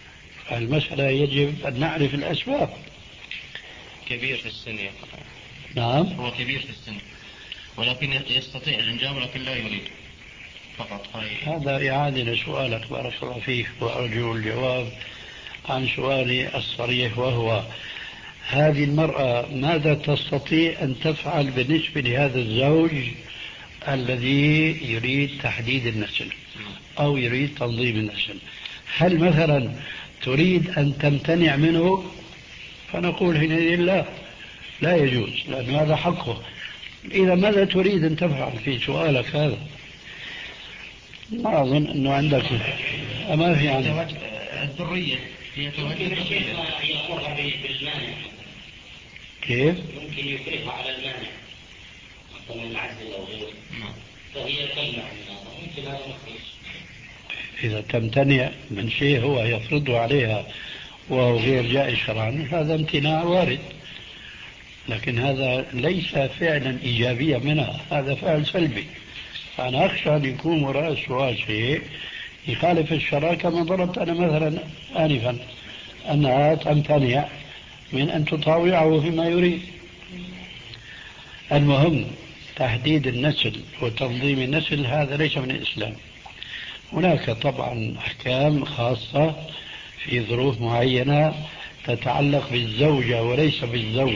المسألة يجب أن نعرف الأسباب. كبير في السن نعم. هو كبير في السن ولكن يستطيع الإنجاب ولكن لا يريد فقط. هذا إعادة لسؤالك بارك الله فيك، وأرجو الجواب عن سؤالي الصريح، وهو هذه المرأة ماذا تستطيع أن تفعل بالنسبة لهذا الزوج الذي يريد تحديد النسل أو يريد تنظيم النسل؟ هل مثلا تريد أن تمتنع منه؟ فنقول حينئذ لا، لا يجوز، لأن هذا حقه. إذا ماذا تريد أن تفعل في سؤالك هذا؟ ما أظن أنه عندك ما في عنه. الذرية هي توجد كيف؟ ممكن يكرهها على المانع مثلا العزل أو غيره، فهي تمنع ممكن هذا مخرج. إذا تمتنع من شيء هو يفرضه عليها وهو غير جائز شرعا هذا امتناع وارد، لكن هذا ليس فعلا إيجابيا منها، هذا فعل سلبي. أنا أخشى أن يكون وراء السؤال شيء يخالف الشرع، كما ضربت أنا مثلا آنفا أنها تمتنع من أن تطاوعه فيما يريد. المهم تحديد النسل وتنظيم النسل هذا ليس من الإسلام. هناك طبعا أحكام خاصة في ظروف معينة تتعلق بالزوجة وليس بالزوج.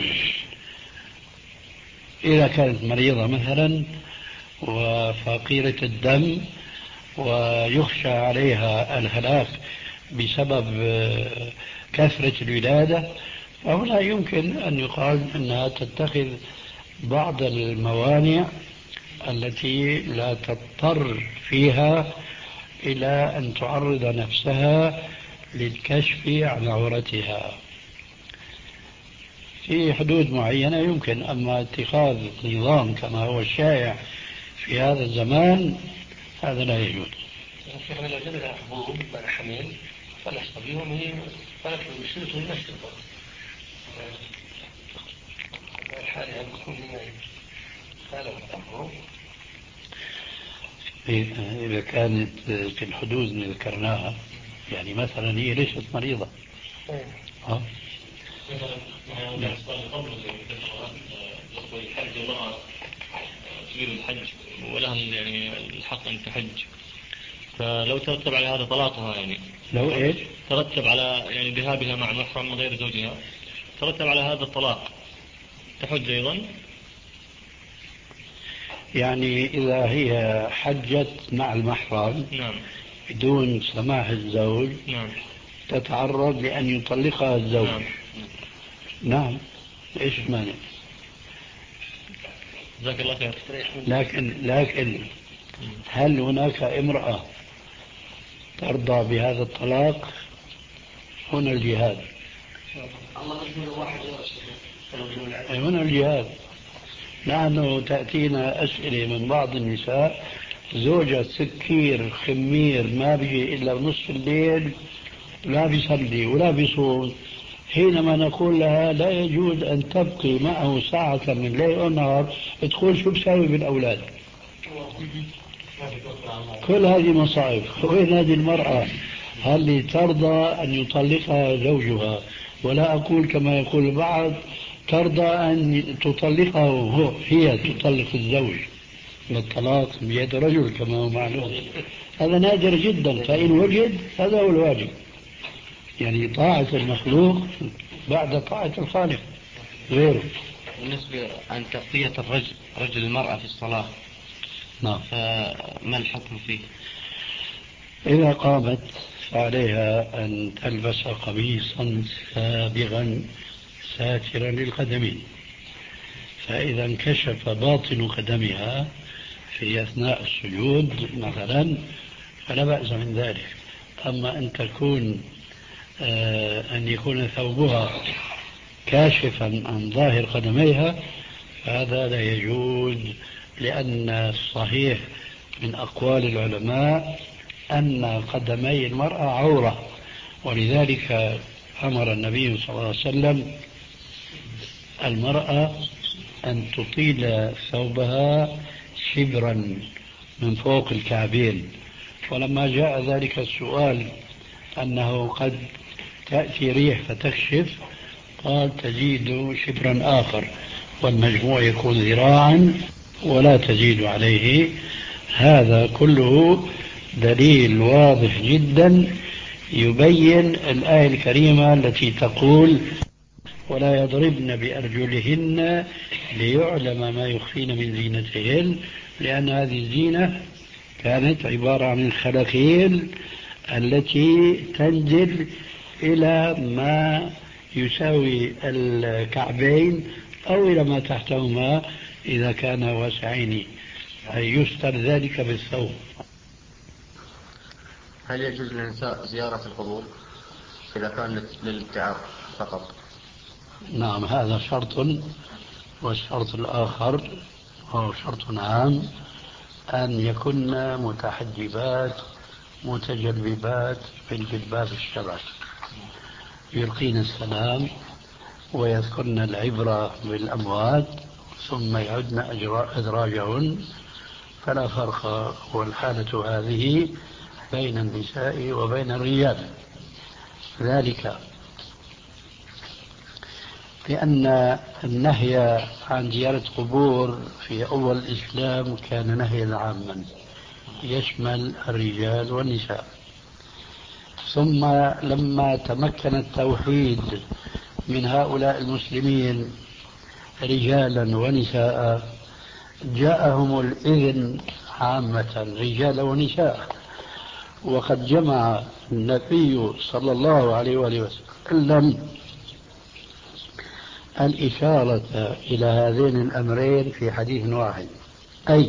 إذا كانت مريضة مثلا وفقيرة الدم ويخشى عليها الهلاك بسبب كثرة الولادة، فهنا يمكن أن يقال أنها تتخذ بعض الموانع التي لا تضطر فيها إلى أن تعرض نفسها للكشف عن عورتها في حدود معينة يمكن. أما اتخاذ نظام كما هو الشائع في هذا الزمان هذا لا يجوز. شيخ لو جلد حبوب مع حميل فنحصل بهم فلك المشكلة المشكلة الحالة بتكون إذا كانت في الحدود اللي ذكرناها، يعني مثلا هي ليست مريضة ها؟ الحج امرأة تريد الحج ولها يعني الحق أن تحج، فلو ترتب على هذا طلاقها يعني لو إيش؟ ترتب على يعني ذهابها مع محرم غير زوجها ترتب على هذا الطلاق، تحج أيضا؟ يعني إذا هي حجت مع المحرم نعم بدون سماح الزوج نعم تتعرض لأن يطلقها الزوج. نعم, نعم. إيش مانع؟ جزاك الله خير. لكن لكن هل هناك امرأة ترضى بهذا الطلاق؟ هنا الجهاد. هنا الجهاد. نحن تأتينا أسئلة من بعض النساء زوجة سكير خمير ما بيجي إلا بنصف الليل لا بيصلي ولا بيصوم، حينما نقول لها لا يجوز أن تبقي معه ساعة من الليل والنهار تقول شو بساوي بالأولاد. كل هذه مصائب. وين هذه المرأة هل ترضى أن يطلقها زوجها؟ ولا أقول كما يقول البعض ترضى أن تطلقها وهو هي تطلق الزوج. الطلاق بيد رجل كما هو معلوم، هذا نادر جدا، فإن وجد هذا هو الواجب، يعني طاعة المخلوق بعد طاعة الخالق غيره. بالنسبة عن تغطية الرجل رجل المرأة في الصلاة، نعم، فما الحكم فيه؟ إذا قامت فعليها أن تلبس قميصا سابغا ساترا للقدمين، فإذا انكشف باطن قدمها في أثناء السجود مثلا فلا بأس من ذلك. أما أن تكون آه أن يكون ثوبها كاشفا عن ظاهر قدميها فهذا لا يجوز، لأن الصحيح من أقوال العلماء أن قدمي المرأة عورة، ولذلك أمر النبي صلى الله عليه وسلم المرأة أن تطيل ثوبها شبرا من فوق الكعبين. ولما جاء ذلك السؤال أنه قد تأتي ريح فتكشف قال تزيد شبرا آخر، والمجموع يكون ذراعا ولا تزيد عليه. هذا كله دليل واضح جدا يبين الآية الكريمة التي تقول ولا يضربن بأرجلهن ليعلم ما يخفين من زينتهن، لأن هذه الزينة كانت عبارة عن الخلاخيل التي تنزل إلى ما يساوي الكعبين أو إلى ما تحتهما إذا كان واسعين، أي يستر ذلك بالثوب. هل يجوز للنساء زيارة القبور إذا كانت للابتعاث فقط؟ نعم، هذا شرط. والشرط الآخر هو شرط عام، أن يكن متحجبات متجلبات بالجلباب الشرعي، يلقين السلام ويذكرن العبرة بالأموات ثم يعدن أدراجهن، فلا فرق والحالة هذه بين النساء وبين الرجال. ذلك لأن النهي عن زيارة قبور في أول الإسلام كان نهيا عاما يشمل الرجال والنساء، ثم لما تمكن التوحيد من هؤلاء المسلمين رجالا ونساء جاءهم الإذن عامة رجال ونساء. وقد جمع النبي صلى الله عليه وآله وسلم الإشارة إلى هذين الأمرين في حديث واحد، أي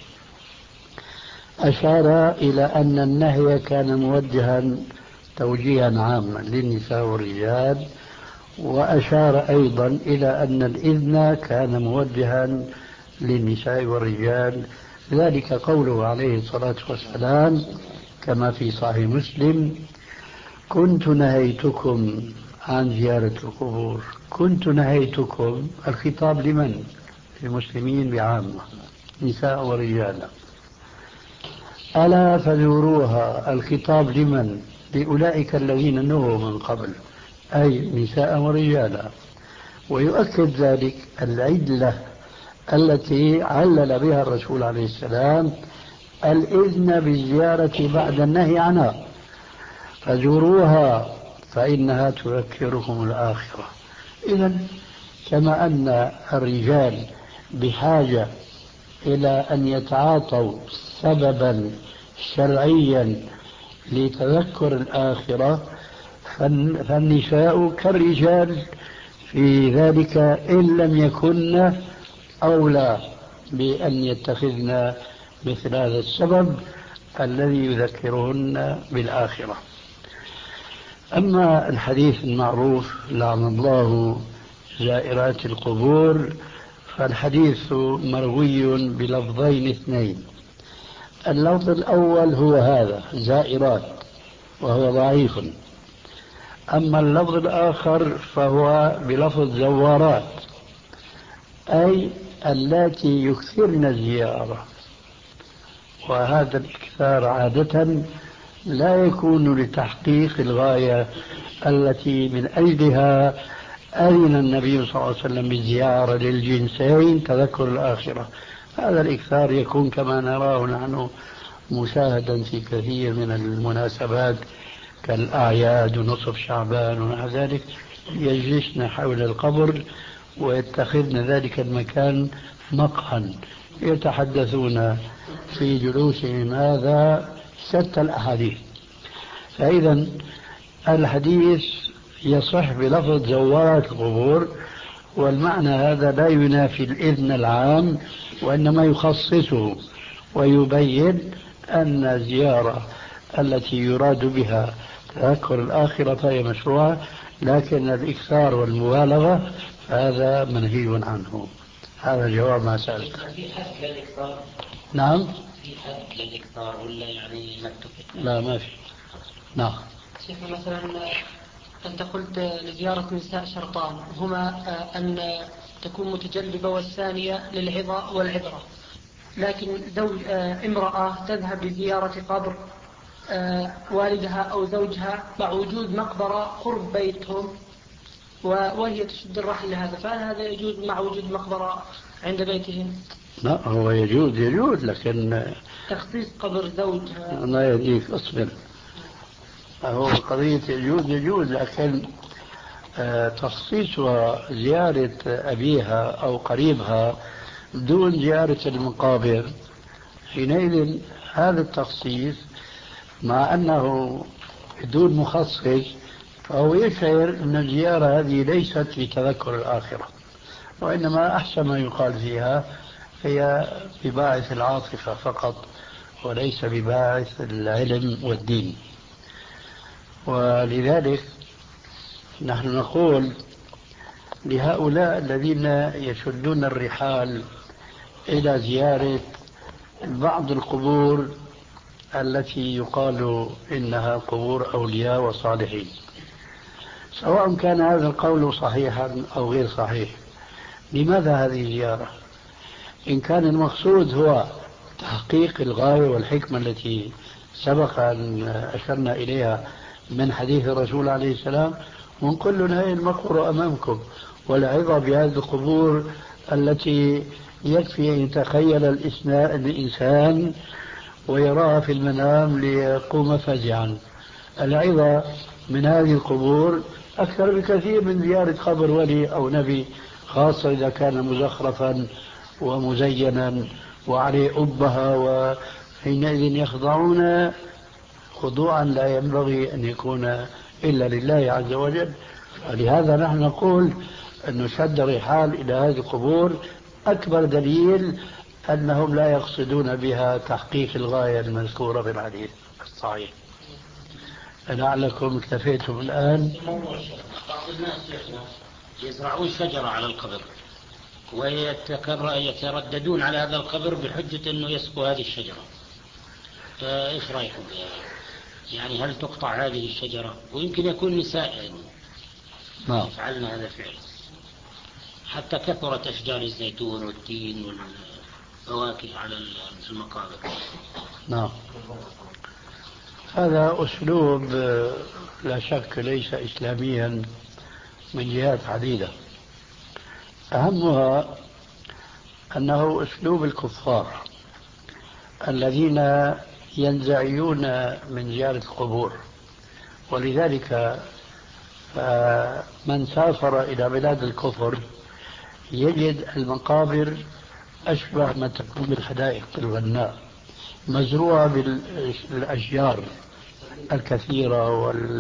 أشار إلى أن النهي كان موجها توجيها عاما للنساء والرجال، وأشار أيضا إلى أن الإذن كان موجها للنساء والرجال. ذلك قوله عليه الصلاة والسلام كما في صحيح مسلم: كنت نهيتكم عن زيارة القبور. كنت نهيتكم، الخطاب لمن؟ المسلمين بعامة، نساء ورجال. ألا فزوروها، الخطاب لمن؟ لأولئك الذين نهوا من قبل، أي نساء ورجالا. ويؤكد ذلك العلة التي علل بها الرسول عليه السلام الإذن بالزيارة بعد النهي عنها، فزوروها فإنها تذكركم الآخرة. إذن كما أن الرجال بحاجة إلى أن يتعاطوا سببا شرعيا لتذكر الآخرة، فالنساء كالرجال في ذلك إن لم يكن أولى بأن يتخذن مثل هذا السبب الذي يذكرهن بالآخرة. أما الحديث المعروف لعن الله زائرات القبور، فالحديث مروي بلفظين اثنين. اللفظ الأول هو هذا زائرات وهو ضعيف، أما اللفظ الآخر فهو بلفظ زوارات، أي اللاتي يكثرن الزيارة. وهذا الإكثار عادة لا يكون لتحقيق الغاية التي من أجلها أذن النبي صلى الله عليه وسلم بالزيارة للجنسين تذكر الآخرة. هذا الإكثار يكون كما نراه نحن مشاهدا في كثير من المناسبات كالأعياد ونصف شعبان ونحو ذلك، يجلسن حول القبر ويتخذن ذلك المكان مقهى يتحدثون في جلوسهم هذا شتى الأحاديث. فإذا الحديث يصح بلفظ زوارات القبور، والمعنى هذا لا ينافي الإذن العام وإنما يخصصه ويبين أن الزيارة التي يراد بها تذكر الآخرة فهي مشروعة، لكن الإكثار والمبالغة هذا منهي عنه. هذا جواب ما سألت. في حد للإكثار؟ نعم، في حد للإكثار ولا يعني مكتوب؟ لا ما في. نعم. شيخنا مثلا أنت قلت لزيارة النساء شرطان، هما أن تكون متجلبة والثانية للعظة والعبرة، لكن زوج امرأة تذهب لزيارة قبر والدها أو زوجها مع وجود مقبرة قرب بيتهم وهي تشد الرحل لهذا، فهل هذا يجوز مع وجود مقبرة عند بيتهم؟ لا هو يجوز يجوز لكن تخصيص قبر زوجها. الله يهديك اصبر. هو قضية يجوز يجوز لكن تخصيصها زيارة أبيها أو قريبها دون زيارة المقابر، حينئذ هذا التخصيص مع أنه بدون مخصص فهو يشعر أن الزيارة هذه ليست لتذكر الآخرة، وإنما أحسن ما يقال فيها هي بباعث العاطفة فقط وليس بباعث العلم والدين. ولذلك نحن نقول لهؤلاء الذين يشدون الرحال إلى زيارة بعض القبور التي يقال إنها قبور أولياء وصالحين، سواء كان هذا القول صحيحا أو غير صحيح، لماذا هذه الزيارة؟ إن كان المقصود هو تحقيق الغاية والحكمة التي سبق أن أشرنا إليها من حديث الرسول عليه السلام، ونقول له هي المقبرة أمامكم، والعظة بهذه القبور التي يكفي أن يتخيل الإنسان ويراها في المنام ليقوم فزعا. العظة من هذه القبور أكثر بكثير من زيارة قبر ولي أو نبي، خاصة إذا كان مزخرفا ومزينا وعليه أبها، وحينئذ يخضعون خضوعا لا ينبغي أن يكون إلا لله عز وجل. لهذا نحن نقول أن شد الرحال إلى هذه القبور أكبر دليل أنهم لا يقصدون بها تحقيق الغاية المذكورة في الحديث الصحيح. لعلكم اكتفيتم الآن. بعض الناس يزرعون شجرة على القبر ويترددون على هذا القبر بحجة أنه يسقوا هذه الشجرة، فإيش رأيكم يعني هل تقطع هذه الشجرة؟ ويمكن يكون نساء يعني نعم يفعلن هذا الفعل، حتى كثرت أشجار الزيتون والتين والفواكه على المقابر. نعم هذا أسلوب لا شك ليس إسلاميا من جهات عديدة، أهمها أنه أسلوب الكفار الذين ينزعجون من زيارة القبور. ولذلك من سافر إلى بلاد الكفر يجد المقابر أشبه ما تكون بالحدائق الغناء، مزروعة بالأشجار الكثيرة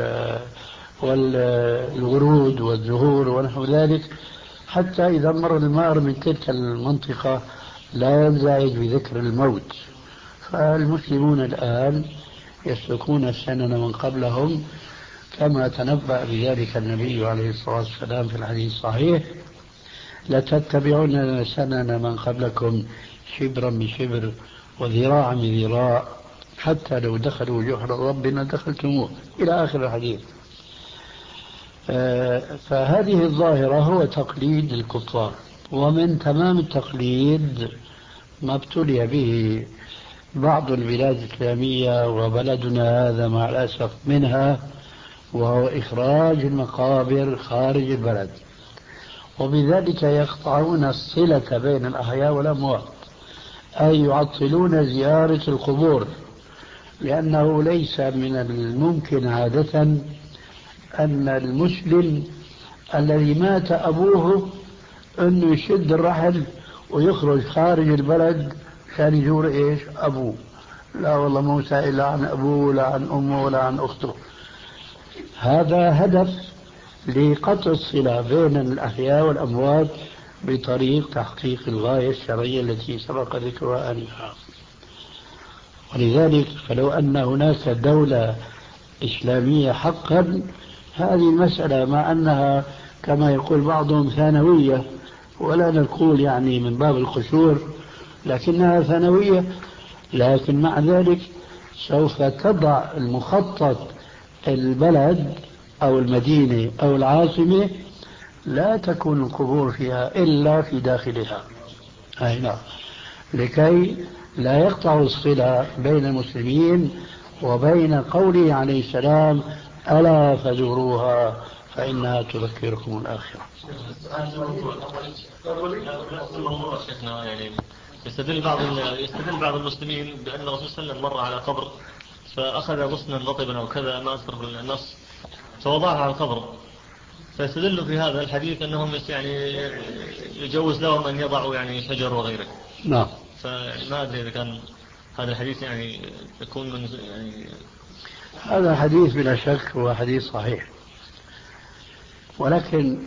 والورود والزهور ونحو ذلك، حتى إذا مر المار من تلك المنطقة لا ينزعج بذكر الموت. فالمسلمون الآن يسلكون السنن من قبلهم كما تنبأ بذلك النبي عليه الصلاة والسلام في الحديث الصحيح: لتتبعون سنن من قبلكم شبرا بشبر وذراعا بذراع حتى لو دخلوا جحر ربنا دخلتموه، إلى آخر الحديث. فهذه الظاهرة هو تقليد الكفار، ومن تمام التقليد ما ابتلي به بعض البلاد الإسلامية وبلدنا هذا مع الأسف منها، وهو إخراج المقابر خارج البلد، وبذلك يقطعون الصلة بين الأحياء والأموات، أي يعطلون زيارة القبور، لأنه ليس من الممكن عادة أن المسلم الذي مات أبوه أنه يشد الرحل ويخرج خارج البلد كان يزور إيش أبوه. لا والله مو سائل لا عن أبوه ولا عن أمه ولا عن أخته. هذا هدف لقطع الصلة بين الأحياء والأموات بطريق تحقيق الغاية الشرعية التي سبق ذكرها آنفا. ولذلك فلو أن هناك دولة إسلامية حقا، هذه المسألة مع أنها كما يقول بعضهم ثانوية، ولا نقول يعني من باب القشور، لكنها ثانوية، لكن مع ذلك سوف تضع المخطط البلد أو المدينة أو العاصمة لا تكون القبور فيها إلا في داخلها، أي نعم، لكي لا يقطع الصلة بين المسلمين وبين قوله عليه السلام: ألا فزوروها فإنها تذكركم الآخرة. الموضوع شيخنا يعني يستدل بعض يستدل بعض المسلمين بأن الرسول صلى الله عليه وسلم مر على قبر فأخذ غصنا رطبا أو كذا ما أذكر النص فوضعها على القبر، فيستدل في هذا الحديث أنهم يعني يجوز لهم أن يضعوا يعني شجر وغيره. نعم. فما أدري إذا كان هذا الحديث يعني يكون من يعني هذا الحديث بلا شك هو حديث صحيح، ولكن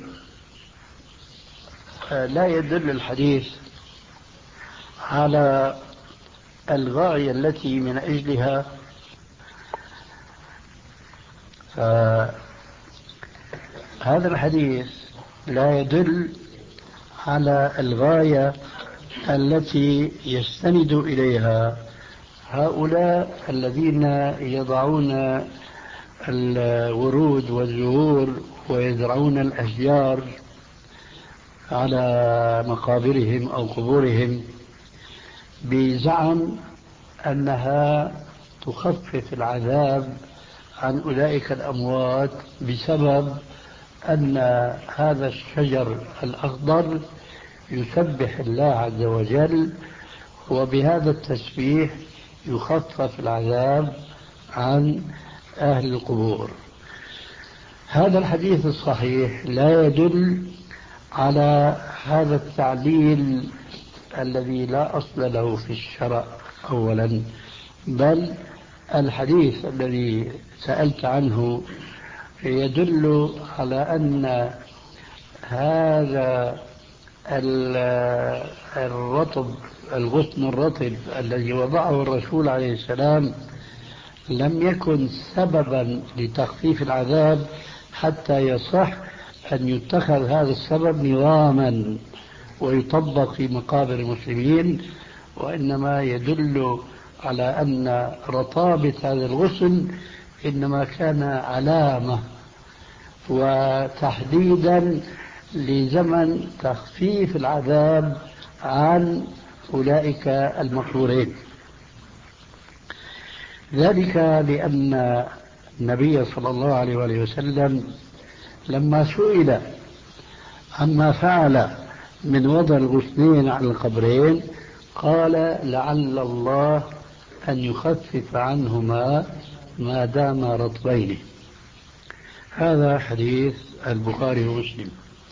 لا يدل الحديث على الغاية التي من أجلها فهذا الحديث لا يدل على الغاية التي يستند إليها هؤلاء الذين يضعون الورود والزهور ويزرعون الأشجار على مقابرهم أو قبورهم بزعم أنها تخفف العذاب عن أولئك الأموات بسبب أن هذا الشجر الأخضر يسبح الله عز وجل، وبهذا التسبيح يخفف العذاب عن أهل القبور. هذا الحديث الصحيح لا يدل على هذا التعليل الذي لا أصل له في الشرع أولا، بل الحديث الذي سألت عنه يدل على أن هذا الرطب الغصن الرطب الذي وضعه الرسول عليه السلام لم يكن سببا لتخفيف العذاب حتى يصح أن يتخذ هذا السبب نظاما ويطبق في مقابر المسلمين، وإنما يدل على أن رطابة هذا الغصن إنما كان علامة وتحديدا لزمن تخفيف العذاب عن أولئك المقبورين. ذلك لأن النبي صلى الله عليه وآله وسلم لما سئل عما فعل من وضع الغصنين على القبرين قال لعل الله أن يخفف عنهما ما دام رطبين. هذا حديث البخاري ومسلم.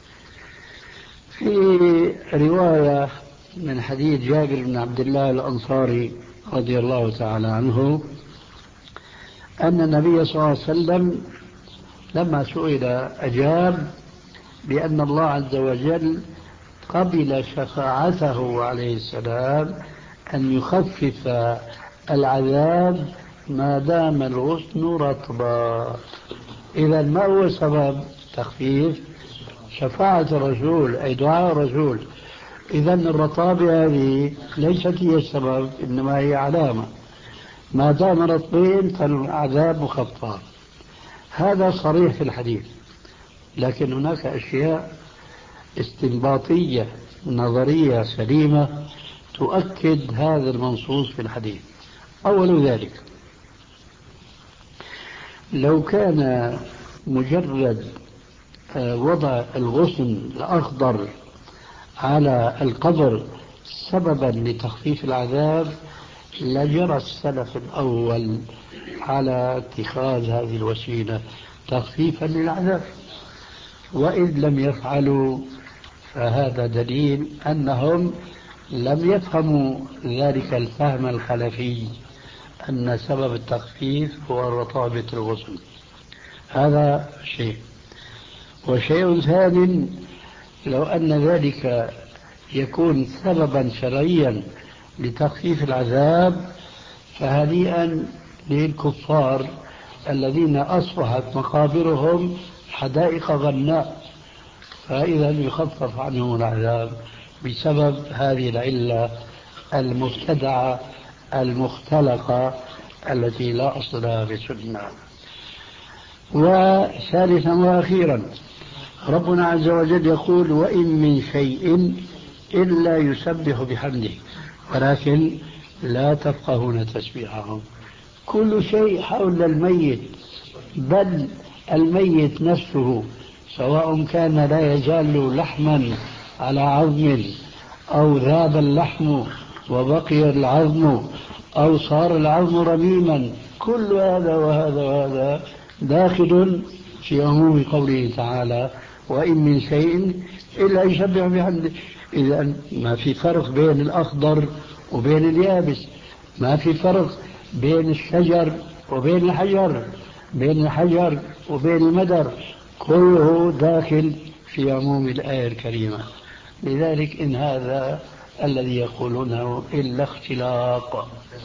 في رواية من حديث جابر بن عبد الله الأنصاري رضي الله تعالى عنه أن النبي صلى الله عليه وسلم لما سئل أجاب بأن الله عز وجل قبل شفاعته عليه السلام أن يخفف العذاب ما دام الغصن رطبا. إذا ما هو سبب تخفيف؟ شفاعة الرسول أي دعاء الرسول. إذا الرطابة هذه ليست هي السبب، إنما هي علامة. ما دام رطبين فالعذاب مخفف. هذا صريح في الحديث، لكن هناك أشياء استنباطية نظرية سليمة تؤكد هذا المنصوص في الحديث. أول ذلك لو كان مجرد وضع الغصن الأخضر على القبر سببا لتخفيف العذاب لجرى السلف الأول على اتخاذ هذه الوسيلة تخفيفا للعذاب، وإذ لم يفعلوا فهذا دليل أنهم لم يفهموا ذلك الفهم الخلفي أن سبب التخفيف هو رطابة الغصن. هذا شيء. وشيء ثاني، لو أن ذلك يكون سببا شرعيا لتخفيف العذاب فهنيئا للكفار الذين أصبحت مقابرهم حدائق غناء، فإذا يخفف عنهم العذاب بسبب هذه العلة المبتدعة المختلقة التي لا أصل لها في السنة. وثالثا وأخيرا ربنا عز وجل يقول وإن من شيء إلا يسبح بحمده ولكن لا تفقهون تسبيحهم. كل شيء حول الميت، بل الميت نفسه سواء كان لا يزال لحما على عظم أو ذاب اللحم وبقي العظم أو صار العظم رميما، كل هذا وهذا وهذا داخل في عموم قوله تعالى وإن من شيء إلا يسبح بحمده. إذا ما في فرق بين الأخضر وبين اليابس، ما في فرق بين الشجر وبين الحجر، بين الحجر وبين المدر، كله داخل في عموم الآية الكريمة. لذلك إن هذا الذي يقولونه إلا اختلاق.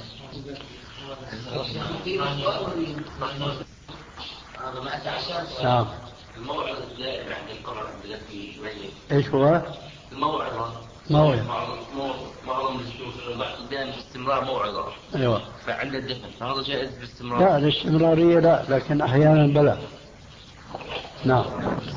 نعم. الموعظة الدائمة عند القرآن التي ايش هو؟ الموعظة موعظة معظم دائما باستمرار موعظة. ايوه. فعند الدفن فهذا جائز باستمرار؟ لا الاستمرارية لا، لكن أحيانا بلا. نعم.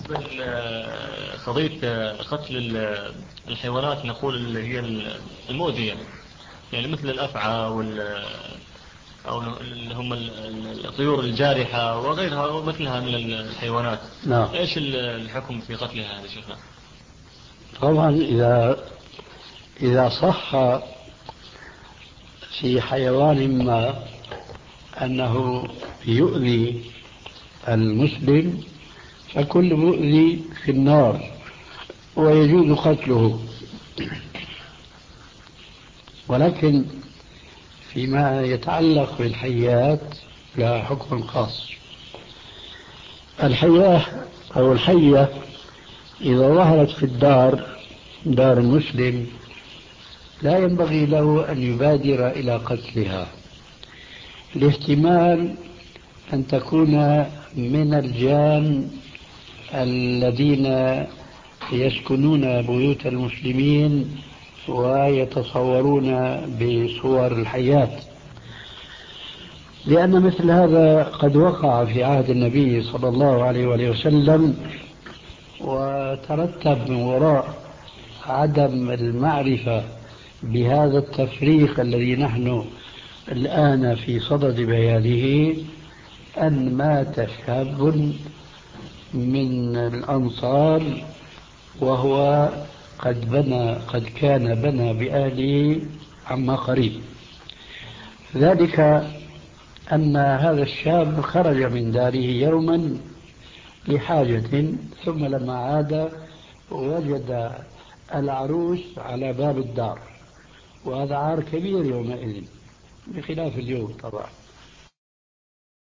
قضية قتل الحيوانات نقول اللي هي المؤذية، يعني مثل الأفعى وال أو اللي هم الطيور الجارحة وغيرها ومثلها من الحيوانات. نعم. إيش الحكم في قتلها يا شيخنا؟ طبعا إذا إذا صح في حيوان ما أنه يؤذي المسلم فكل مؤذي في النار ويجوز قتله. ولكن فيما يتعلق بالحيات لا حكم خاص. الحياة أو الحية إذا ظهرت في الدار، دار المسلم، لا ينبغي له أن يبادر إلى قتلها، لاحتمال أن تكون من الجان الذين يسكنون بيوت المسلمين ويتصورون بصور الحياة، لأن مثل هذا قد وقع في عهد النبي صلى الله عليه وآله وسلم، وترتب من وراء عدم المعرفة بهذا التفريق الذي نحن الآن في صدد بيانه أن مات شاب من الأنصار وهو قد بنى قد كان بنى بأهله عما قريب. ذلك أن هذا الشاب خرج من داره يوما لحاجة، ثم لما عاد وجد العروس على باب الدار، وهذا عار كبير يومئذ بخلاف اليوم طبعا.